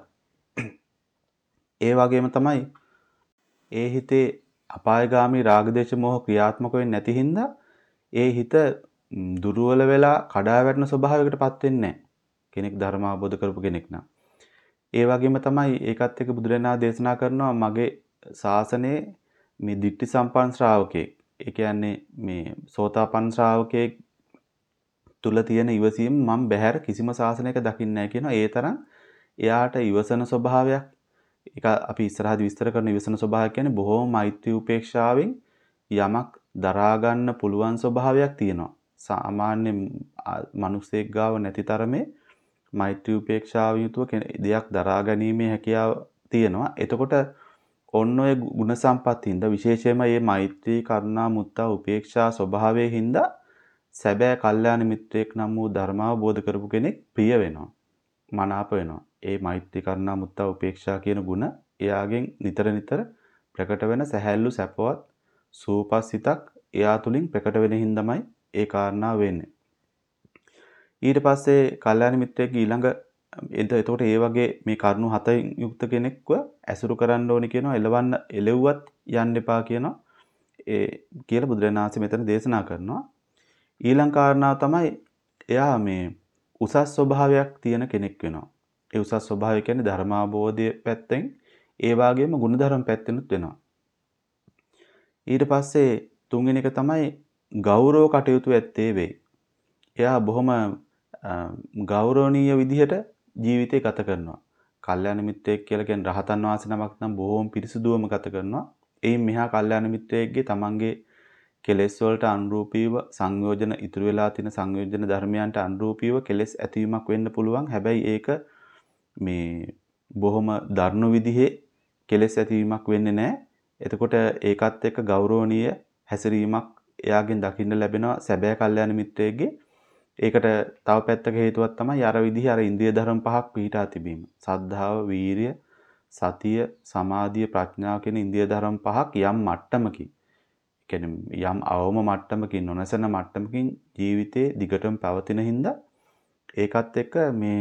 ඒ වගේම තමයි ඒ හිතේ අපායගාමී රාගදේශ මොහ ක්‍රියාත්මක වෙන්නේ නැති හින්දා ඒ හිත දුර්වල වෙලා කඩා වැටෙන ස්වභාවයකටපත් වෙන්නේ නැහැ. කෙනෙක් ධර්ම අවබෝධ කරපු කෙනෙක් නම්. ඒ වගේම තමයි ඒකත් එක්ක බුදුරණා දේශනා කරනවා මගේ ශාසනයේ මේ ditthi සම්පන්න ශ්‍රාවකයෙක්. ඒ කියන්නේ මේ සෝතාපන්න ශ්‍රාවකයෙක් තුල තියෙන ඉවසීම මම බැහැර කිසිම ශාසනයක දකින්නේ නැහැ කියනවා. ඒ තරම් එයාට ඉවසන ස්වභාවයක් ඒක අපි ඉස්සරහදී විස්තර කරන ඉවසන ස්වභාවය කියන්නේ බොහෝම මෛත්‍රී උපේක්ෂාවෙන් යමක් දරා ගන්න පුළුවන් ස්වභාවයක් තියෙනවා. සාමාන්‍ය මිනිස්සෙක් ගාව නැති තරමේ මෛත්‍රී උපේක්ෂාව යුතුව දෙයක් දරා ගැනීමේ හැකියාව තියෙනවා. එතකොට ඔන්න ඔය ගුණ සම්පත්තියින්ද විශේෂයෙන්ම මේ මෛත්‍රී කරුණා මුත්තා උපේක්ෂා ස්වභාවයේ හින්දා සැබෑ කල්යාණ මිත්‍රයෙක් නම් වූ ධර්මාවබෝධ කරපු කෙනෙක් ප්‍රිය වෙනවා. මනාප වෙනවා. ඒ මෛත්‍රී කරුණා මුත්තා උපේක්ෂා කියන ගුණ එයාගෙන් නිතර නිතර ප්‍රකට වෙන සැහැල්ලු සැපවත් සූපස්සිතක් එයා තුලින් ප්‍රකට වෙන හින්දාමයි ඒ කාරණා වෙන්නේ. ඊට පස්සේ කල්යාණ මිත්‍රයෙක් ඊළඟ එතකොට ඒ වගේ මේ කරුණු හතෙන් යුක්ත කෙනෙක්ව ඇසුරු කරන්න ඕනි කියනවා. එලවන්න එලෙව්වත් යන්න එපා කියනවා. ඒ කියලා බුදුරජාණන් වහන්සේ මෙතන දේශනා කරනවා. ඊළඟ කාරණාව තමයි එයා මේ උසස් ස්වභාවයක් තියෙන කෙනෙක් වෙනවා. ඒ උසස් ස්වභාවය කියන්නේ ධර්මාබෝධය පැත්තෙන් ඒ වගේම ගුණධර්ම පැත්තෙනුත් වෙනවා. ඊට පස්සේ තුන්වෙනි එක තමයි ගෞරව කටයුතු ඇත්තේ වෙයි. එයා බොහොම ගෞරවනීය විදිහට ජීවිතය ගත කරනවා. කල්යාණ මිත්‍රයෙක් කියලා කියන්නේ රහතන් වහන්සේ නමක් නම් බොහොම පිරිසුදුවම ගත කරනවා. එයින් මෙහා කල්යාණ මිත්‍රයෙක්ගේ තමන්ගේ කෙලෙස් වලට අනුරූපීව සංයෝජන ඉතුරු වෙලා තියෙන සංයෝජන ධර්මයන්ට අනුරූපීව කෙලෙස් ඇතිවීමක් වෙන්න පුළුවන්. හැබැයි ඒක මේ බොහොම දරුණු විදිහේ කෙලෙස් ඇතිවීමක් වෙන්නේ නැහැ. එතකොට ඒකත් එක්ක ගෞරවනීය හැසිරීමක් එයාගෙන් දකින්න ලැබෙනවා සැබෑ කල්යාණ මිත්‍රයෙක්ගේ. ඒකට තව පැත්තක හේතුවක් තමයි අර විදිහ අර ඉන්ද්‍රිය ධර්ම පහක් පිහිටා තිබීම. සද්ධාව, වීරිය, සතිය, සමාධිය, ප්‍රඥාව කියන ඉන්ද්‍රිය ධර්ම පහක් යම් මට්ටමකින් කියන්නේ යම් අවම මට්ටමකින් නොනසන මට්ටමකින් ජීවිතේ දිගටම පවතින හින්දා ඒකත් එක්ක මේ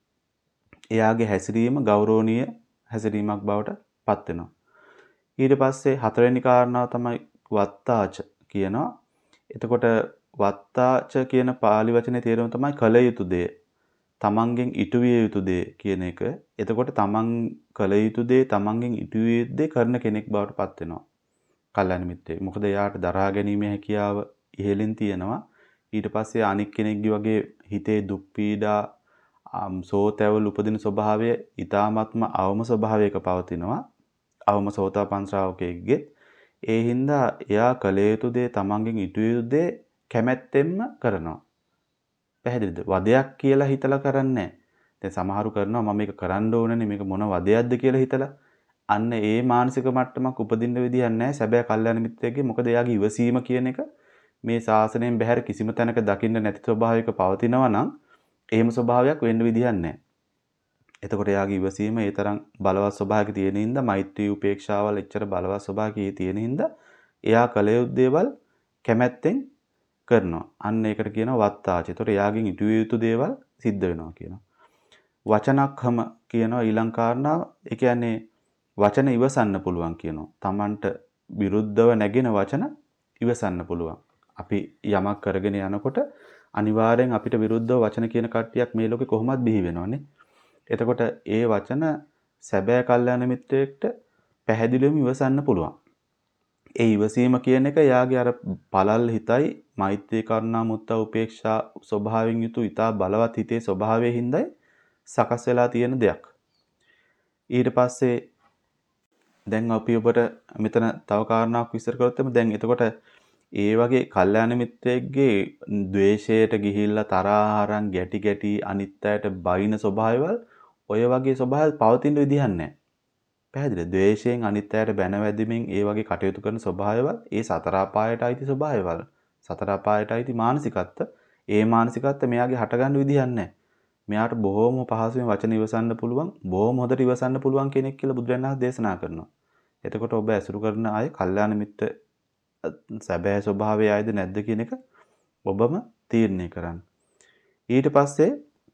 එයාගේ හැසිරීම ගෞරවනීය හැසිරීමක් බවට පත් වෙනවා. ඊට පස්සේ හතරවෙනි කාරණාව තමයි වත්තාච කියනවා. එතකොට වත්තාච කියන පාලි වචනේ තේරුම තමයි කල යුතු දේ. තමන්ගෙන් ඉටු විය යුතු දේ කියන එක. එතකොට තමන් කල යුතු දේ තමන්ගෙන් ඉටු විය යුතු දේ කරන කෙනෙක් බවට පත් වෙනවා. කල්යාණ මිත්‍රයෙක්. මොකද එයාට දරා ගැනීමේ හැකියාව ඉහළින් තියෙනවා. ඊට පස්සේ අනික් කෙනෙක්ගේ වගේ හිතේ දුක් පීඩා සෝතැවල් උපදින ස්වභාවය ඊ타ත්ම අවම ස්වභාවයක පවතිනවා. අවම සෝතාපන්න ශ්‍රාවකයෙක්ගේ. ඒ හින්දා එයා කල යුතු දේ තමන්ගෙන් ඉටු යුතු දේ කැමැත්තෙන්ම කරනවා. පැහැදිලිද? වදයක් කියලා හිතලා කරන්නේ නැහැ. දැන් සමහරු කරනවා මම මේක කරන්න ඕනනේ මේක මොන වදයක්ද කියලා හිතලා. අන්න ඒ මානසික මට්ටමක් උපදින්න විදියක් නැහැ. සැබෑ කල්යාණ මිත්‍රයෙක්ගේ මොකද එයාගේ ඉවසීම කියන එක මේ ශාසනයෙන් බැහැර කිසිම තැනක දකින්න නැති ස්වභාවයක පවතිනවා නම් එහෙම ස්වභාවයක් වෙන්න විදියක් නැහැ. එතකොට එයාගේ ඉවසීම ඒ තරම් බලවත් ස්වභාවයක තියෙන හින්දා මෛත්‍රී උපේක්ෂාවල් එච්චර බලවත් ස්වභාවයක තියෙන හින්දා එයා කල යුතු දේවල් කැමැත්තෙන් කරනවා. අන්න ඒකට කියනවා වත්තාච. ඒතකොට එයාගෙන් ඉටු යුතු දේවල් සිද්ධ වෙනවා කියනවා. වචනක්ඛම කියනවා ඊළඟ කාරණාව. ඒ කියන්නේ වචන ඉවසන්න පුළුවන් කියනවා. Tamanට විරුද්ධව නැගෙන වචන ඉවසන්න පුළුවන්. අපි යමක් කරගෙන යනකොට අනිවාර්යෙන් අපිට විරුද්ධව වචන කියන කට්ටියක් මේ ලෝකේ කොහොමද බිහි වෙනවනේ. එතකොට ඒ වචන සැබෑ කල්යාණ මිත්‍රයෙක්ට පැහැදිලිවම ඉවසන්න පුළුවන්. ඒ ඉවසීම කියන එක යාගේ අර පළල් හිතයි මෛත්‍රී කරුණා මුත්තා උපේක්ෂා ස්වභාවයෙන් යුතු ඊටා බලවත් හිතේ ස්වභාවයෙන් හින්දායි සකස් වෙලා තියෙන දෙයක්. ඊට පස්සේ දැන් අපි ඔබට මෙතන තව කාරණාවක් විස්තර කරොත් එමු දැන් එතකොට ඒ වගේ කල්යාණ මිත්‍රයෙක්ගේ ද්වේෂයට ගිහිල්ලා තරහා අරන් ගැටි ගැටි අනිත් අයට බයින ස්වභාවයවල් ඔය වගේ ස්වභාවයල් පවතින විදිහක් නැහැ. පැහැදිලිද? ද්වේෂයෙන් අනිත් අයට බැන වැදීමෙන් ඒ වගේ කටයුතු කරන ස්වභාවයවල් ඒ සතර අපායට අයිති ස්වභාවයවල්. සතර අපායට අයිති මානසිකත්ව ඒ මානසිකත්ව මෙයාගේ හටගන්න විදිහක් නැහැ. මෙයාට බොහොම පහසුවෙන් වචන ඉවසන්න පුළුවන්, බොහොම හොඳට ඉවසන්න පුළුවන් කෙනෙක් කියලා බුදුරජාණන් වහන්සේ දේශනා කරනවා. එතකොට ඔබ ඇසුරු කරන අය කල්යාණ මිත්‍ර සැබෑ ස්වභාවය ආයද නැද්ද කියන එක ඔබම තීරණය කරන්න. ඊට පස්සේ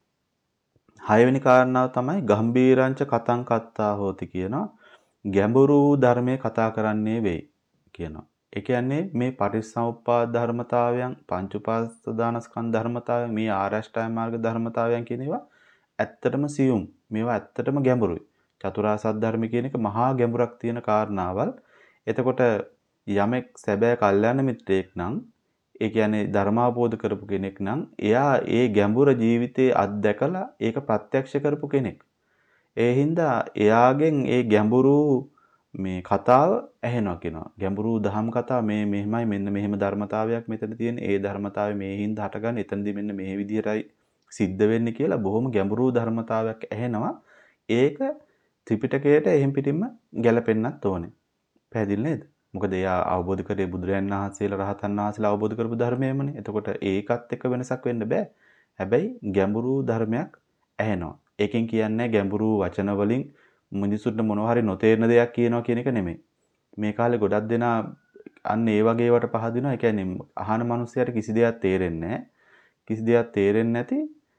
හයවෙනි කාරණාව තමයි ගම්බීරංච කතං කත්තා හෝති කියනවා. ගැඹුරු ධර්මයේ කතා කරන්නේ වෙයි කියනවා. ඒ කියන්නේ මේ පටිච්චසමුප්පාද ධර්මතාවයන්, පංච උපාදානස්කන්ධ ධර්මතාවයන්, මේ ආරෂ්ඨාය මාර්ග ධර්මතාවයන් කියන ඒවා ඇත්තටම සියුම්. මේවා ඇත්තටම ගැඹුරුයි. චතුරාර්ය සත්‍ය ධර්ම කියන එක මහා ගැඹුරක් තියෙන කාරණාවල්. එතකොට යමෙක් සැබෑ කල්යාණ මිත්‍රයෙක් නම්, ඒ කියන්නේ ධර්මාවබෝධ කරපු කෙනෙක් නම්, එයා ඒ ගැඹුර ජීවිතේ අත්දැකලා ඒක ප්‍රත්‍යක්ෂ කරපු කෙනෙක්. ඒ හින්දා එයාගෙන් ඒ ගැඹුරු මේ කතාව ඇහෙනවා කියනවා. ගැඹුරු දහම් කතා මේ මෙහෙමයි, මෙන්න මෙහෙම ධර්මතාවයක් මෙතන තියෙන. ඒ ධර්මතාවය මේ හින්දා හටගන්නේ. එතනදී මෙන්න මේ විදිහටයි සිද්ධ වෙන්නේ කියලා බොහොම ගැඹුරු ධර්මතාවයක් ඇහෙනවා. ඒක ත්‍රිපිටකයට එහෙම් පිටින්ම ගැලපෙන්නත් ඕනේ. පැහැදිලි නේද? මොකද එයා අවබෝධ කරේ බුදුරයන් වහන්සේලා රහතන් වහන්සේලා අවබෝධ කරපු ධර්මයමනේ. එතකොට ඒකත් එක්ක වෙනසක් වෙන්න බෑ. හැබැයි ගැඹුරු ධර්මයක් ඇහෙනවා. ඒකෙන් කියන්නේ ගැඹුරු වචන වලින් මිනිසුන්ට මොනවා හරි නොතේරෙන දෙයක් කියනවා කියන එක නෙමෙයි. මේ කාලේ ගොඩක් දෙනා අන්න ඒ වගේ වට පහදිනවා. ඒ කියන්නේ අහන මිනිස්සයාට කිසි දෙයක් තේරෙන්නේ නැහැ. කිසි දෙයක් තේරෙන්නේ නැති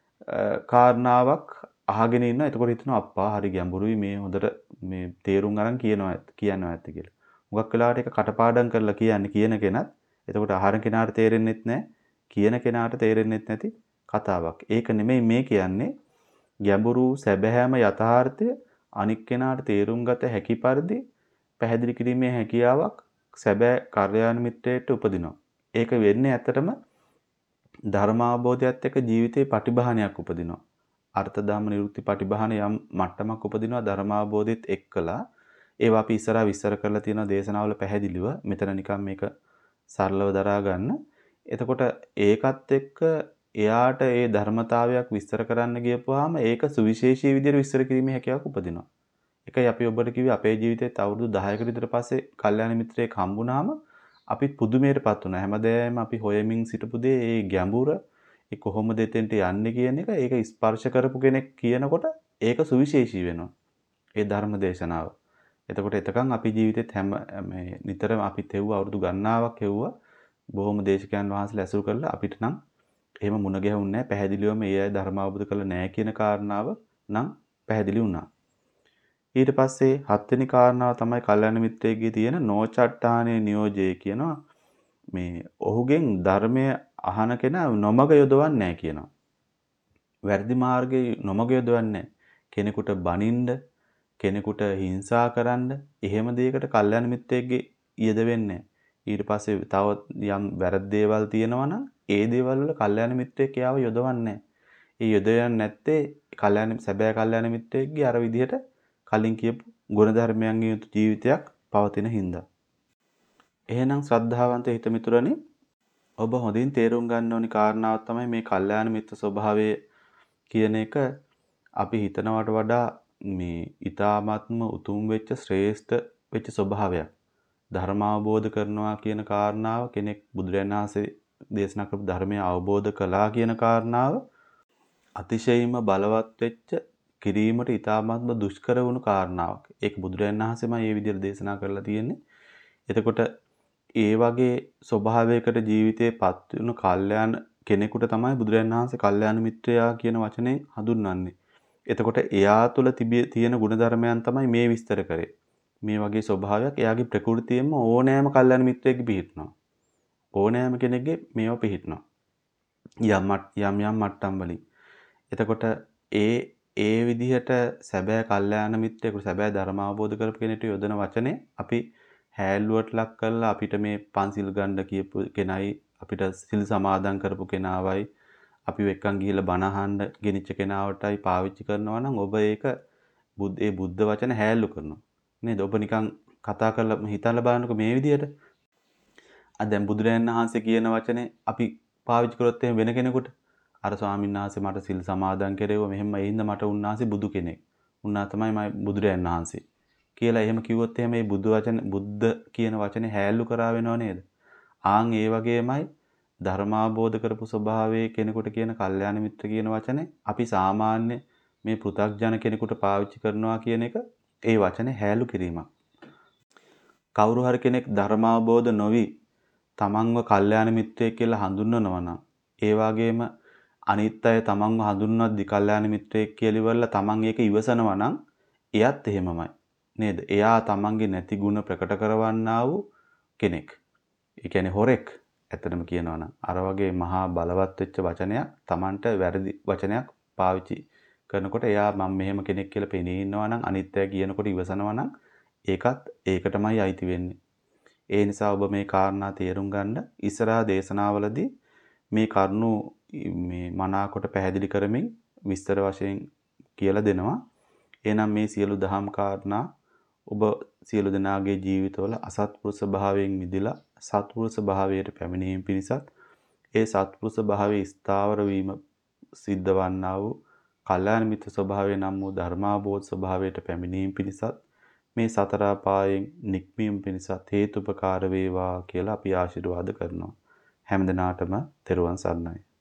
කාරණාවක් අහගෙන ඉන්නවා. එතකොට හිතනවා අප්පා හරි ගැඹුරුයි මේ හොඳට මේ තේරුම් අරන් කියනවා කියනවා ඇත්ත කියලා. මුගක් වෙලාවට ඒක කටපාඩම් කරලා කියන්නේ කියන කෙනත් එතකොට අහන කෙනාට තේරෙන්නෙත් නැහැ. කියන කෙනාට තේරෙන්නෙත් නැති කතාවක්. ඒක නෙමෙයි මේ කියන්නේ. ගැඹුරු සැබෑම යථාර්ථය අනික් කෙනාට තේරුම් ගත හැකි පරිදි පැහැදිලි කිරීමේ හැකියාවක් සැබෑ කල්යාණ මිත්‍රයෙක්ට උපදිනවා. ඒක වෙන්නේ ඇත්තටම ධර්මාවබෝධයත් එක්ක ජීවිතේ පටිභානයක් උපදිනවා. අර්ථ ධම්ම නිරුක්ති පටිභාන යම් මට්ටමක් උපදිනවා ධර්මාවබෝධයත් එක්කලා. ඒවා අපි ඉස්සරහා විස්තර කරලා තියෙන දේශනාවල පැහැදිලිව මෙතන නිකන් මේක සරලව දරා ගන්න. එතකොට ඒකත් එක්ක එයාට ඒ ධර්මතාවයක් විස්තර කරන්න ගියපුවාම ඒක සුවිශේෂී විදිහට විස්තර කිරීමේ හැකියාවක් උපදිනවා. ඒකයි අපි ඔබට කිව්වේ අපේ ජීවිතේත් අවුරුදු දහයකට විතර පස්සේ කල්යාණ මිත්‍රයෙක් හම්බුනාම අපි පුදුමයටපත් වුණා. හැමදේම අපි හොයමින් සිටපු දේ ඒ ගැඹුර ඒ කොහොමද එතෙන්ට යන්නේ කියන එක ඒක ස්පර්ශ කරපු කෙනෙක් කියනකොට ඒක සුවිශේෂී වෙනවා. ඒ ධර්ම දේශනාව. එතකොට එතකන් අපි ජීවිතේත් හැම මේ නිතරම අපි තෙව්ව අවුරුදු ගණනාවක් හෙව්වා. බොහොම දේශකයන් වහන්සේලා ඇසුරු කරලා අපිට නම් එහෙම මුණ ගැහුන්නේ නැහැ. පැහැදිලිවම ඒ අය ධර්ම අවබෝධ කරලා නැහැ කියන කාරණාව නම් පැහැදිලි වුණා. ඊට පස්සේ හත්වෙනි කාරණාව තමයි කල්යාණ මිත්‍රයෙක්ගේ තියෙන නොචට්ටානේ නියෝජය කියනවා. මේ ඔහුගෙන් ධර්මය අහන කෙනා නොමග යොදවන්නේ නැහැ කියනවා. වැරදි මාර්ගයේ නොමග යොදවන්නේ නැහැ. කෙනෙකුට බනින්න, කෙනෙකුට හිංසා කරන්න, එහෙම දෙයකට කල්යාණ මිත්‍රයෙක්ගේ ඊයද වෙන්නේ නැහැ. ඊට පස්සේ තව යම් වැරදි දේවල් තියෙනවා නම් ඒ දේවල් වල කල්යාණ මිත්‍රයෙක් එයාව යොදවන්නේ නැහැ. ඒ යොදවන්නේ නැත්තේ කල්යාණ සැබෑ කල්යාණ මිත්‍රයෙක්ගේ අර විදිහට කලින් කියපු ගුණධර්මයන්ගෙන් යුතු ජීවිතයක් පවතින හින්දා. එහෙනම් ශ්‍රද්ධාවන්ත හිත මිතුරනි ඔබ හොඳින් තේරුම් ගන්න ඕනි කාරණාවක් තමයි මේ කල්යාණ මිත්‍ර ස්වභාවය කියන එක අපි හිතනවට වඩා මේ ඊ타ත්ම උතුම් වෙච්ච ශ්‍රේෂ්ඨ වෙච්ච ස්වභාවයක්. ධර්ම අවබෝධ කරනවා කියන කාරණාව කෙනෙක් බුදුරජාණන් වහන්සේ දේශනා කරපු ධර්මය අවබෝධ කළා කියන කාරණාව අතිශයින්ම බලවත් වෙච්ච කිරීමට ඊ타ත්ම දුෂ්කර වුණු කාරණාවක්. ඒක බුදුරජාණන් වහන්සේමයි මේ විදිහට දේශනා කරලා තියෙන්නේ. එතකොට ඒ වගේ ස්වභාවයකට ජීවිතේ පත් වෙන කල්යාණ කෙනෙකුට තමයි බුදුරජාණන් වහන්සේ කල්යාණ මිත්‍රයා කියන වචනයෙන් හඳුන්වන්නේ. එතකොට එයා තුළ තියෙන ගුණධර්මයන් තමයි මේ විස්තර කරේ. මේ වගේ ස්වභාවයක් එයාගේ ප්‍රകൃතියෙම ඕනෑම කල්යාණ මිත්‍රයෙක්ගේ පිහිටනවා. ඕනෑම කෙනෙක්ගේ මේවා පිහිටනවා. යම් යම් යම් මට්ටම් වලින්. එතකොට ඒ ඒ විදිහට සැබෑ කල්යාණ මිත්‍රයෙකු සැබෑ ධර්ම අවබෝධ කරපු කෙනෙකුට යොදන වචනේ අපි හැල්ලුවට ලක් කරලා අපිට මේ පන්සිල් ගන්න කියපු කෙනයි අපිට සිල් සමාදන් කරපු කෙනාවයි අපි එක්කන් ගිහිල්ලා බණ අහන්න ගෙනිච්ච කෙනාවටයි පාවිච්චි කරනවා නම් ඔබ ඒක බුද්ධ ඒ බුද්ධ වචන හැල්ලු කරනවා. නේද? ඔබ නිකන් කතා කරලා හිතලා බලන්නකො මේ විදිහට. අද දැන් බුදුරජාණන් වහන්සේ කියන වචනේ අපි පාවිච්චි කරොත් එහෙම වෙන කෙනෙකුට අර ස්වාමීන් වහන්සේ මට සිල් සමාදන් කෙරෙව්වා මෙහෙම ඒ හින්දා මට උන්වහන්සේ බුදු කෙනෙක්. උන්නා තමයි මම බුදුරජාණන් වහන්සේ කියලා එහෙම කිව්වොත් එහෙම මේ බුදු වචන බුද්ධ කියන වචනේ හැල්ලු කරා වෙනව නේද? ආන් ඒ වගේමයි ධර්මාබෝධ කරපු ස්වභාවයේ කෙනෙකුට කියන කල්යාණ මිත්‍ර කියන වචනේ අපි සාමාන්‍ය මේ පෘථග්ජන කෙනෙකුට පාවිච්චි කරනවා කියන එක ඒ වචනේ හැලු කිරීමක්. කවුරු හරි කෙනෙක් ධර්මාවබෝධ නොවි තමන්ව කල්යාණ මිත්‍රයෙක් කියලා හඳුන්වනවා නම් ඒ වගේම අනිත් අය තමන්ව හඳුන්වද්දි කල්යාණ මිත්‍රයෙක් කියලා ඉවරලා තමන් ඒක ඉවසනවා නම් එයත් එහෙමමයි නේද? එයා තමන්ගේ නැති ಗುಣ ප්‍රකට කරවන්නා වූ කෙනෙක්. ඒ කියන්නේ හොරෙක්. ඇත්තටම කියනවා නම් අර වගේ මහා බලවත් වෙච්ච වචනයක් තමන්ට වැරදි වචනයක් පාවිච්චි කරනකොට එයා මම මෙහෙම කෙනෙක් කියලා පෙනී ඉන්නවා නම් අනිත් අය කියනකොට ඉවසනවා නම් ඒකත් ඒකටමයි අයිති වෙන්නේ. ඒ නිසා ඔබ මේ කාරණා තේරුම් ගන්න ඉස්සරහා දේශනාවලදී මේ කරුණු මේ මනාකොට පැහැදිලි කරමින් විස්තර වශයෙන් කියලා දෙනවා. එහෙනම් මේ සියලු දහම් කාරණා ඔබ සියලු දෙනාගේ ජීවිතවල අසත්පුරුෂ භාවයෙන් මිදලා සත්පුරුෂ භාවයට පැමිණීම පිණිසත් ඒ සත්පුරුෂ භාවයේ ස්ථාවර වීම සිද්ධ වන්නා වූ කල්යාණ මිත්‍ර ස්වභාවය නම් වූ ධර්මාභෝධ ස්වභාවයට පැමිණීම පිණිසත් මේ සතර අපායෙන් නික්මීම පිණිසත් හේතුපකාර වේවා කියලා අපි ආශිර්වාද කරනවා. හැම දිනාටම තෙරුවන් සරණයි.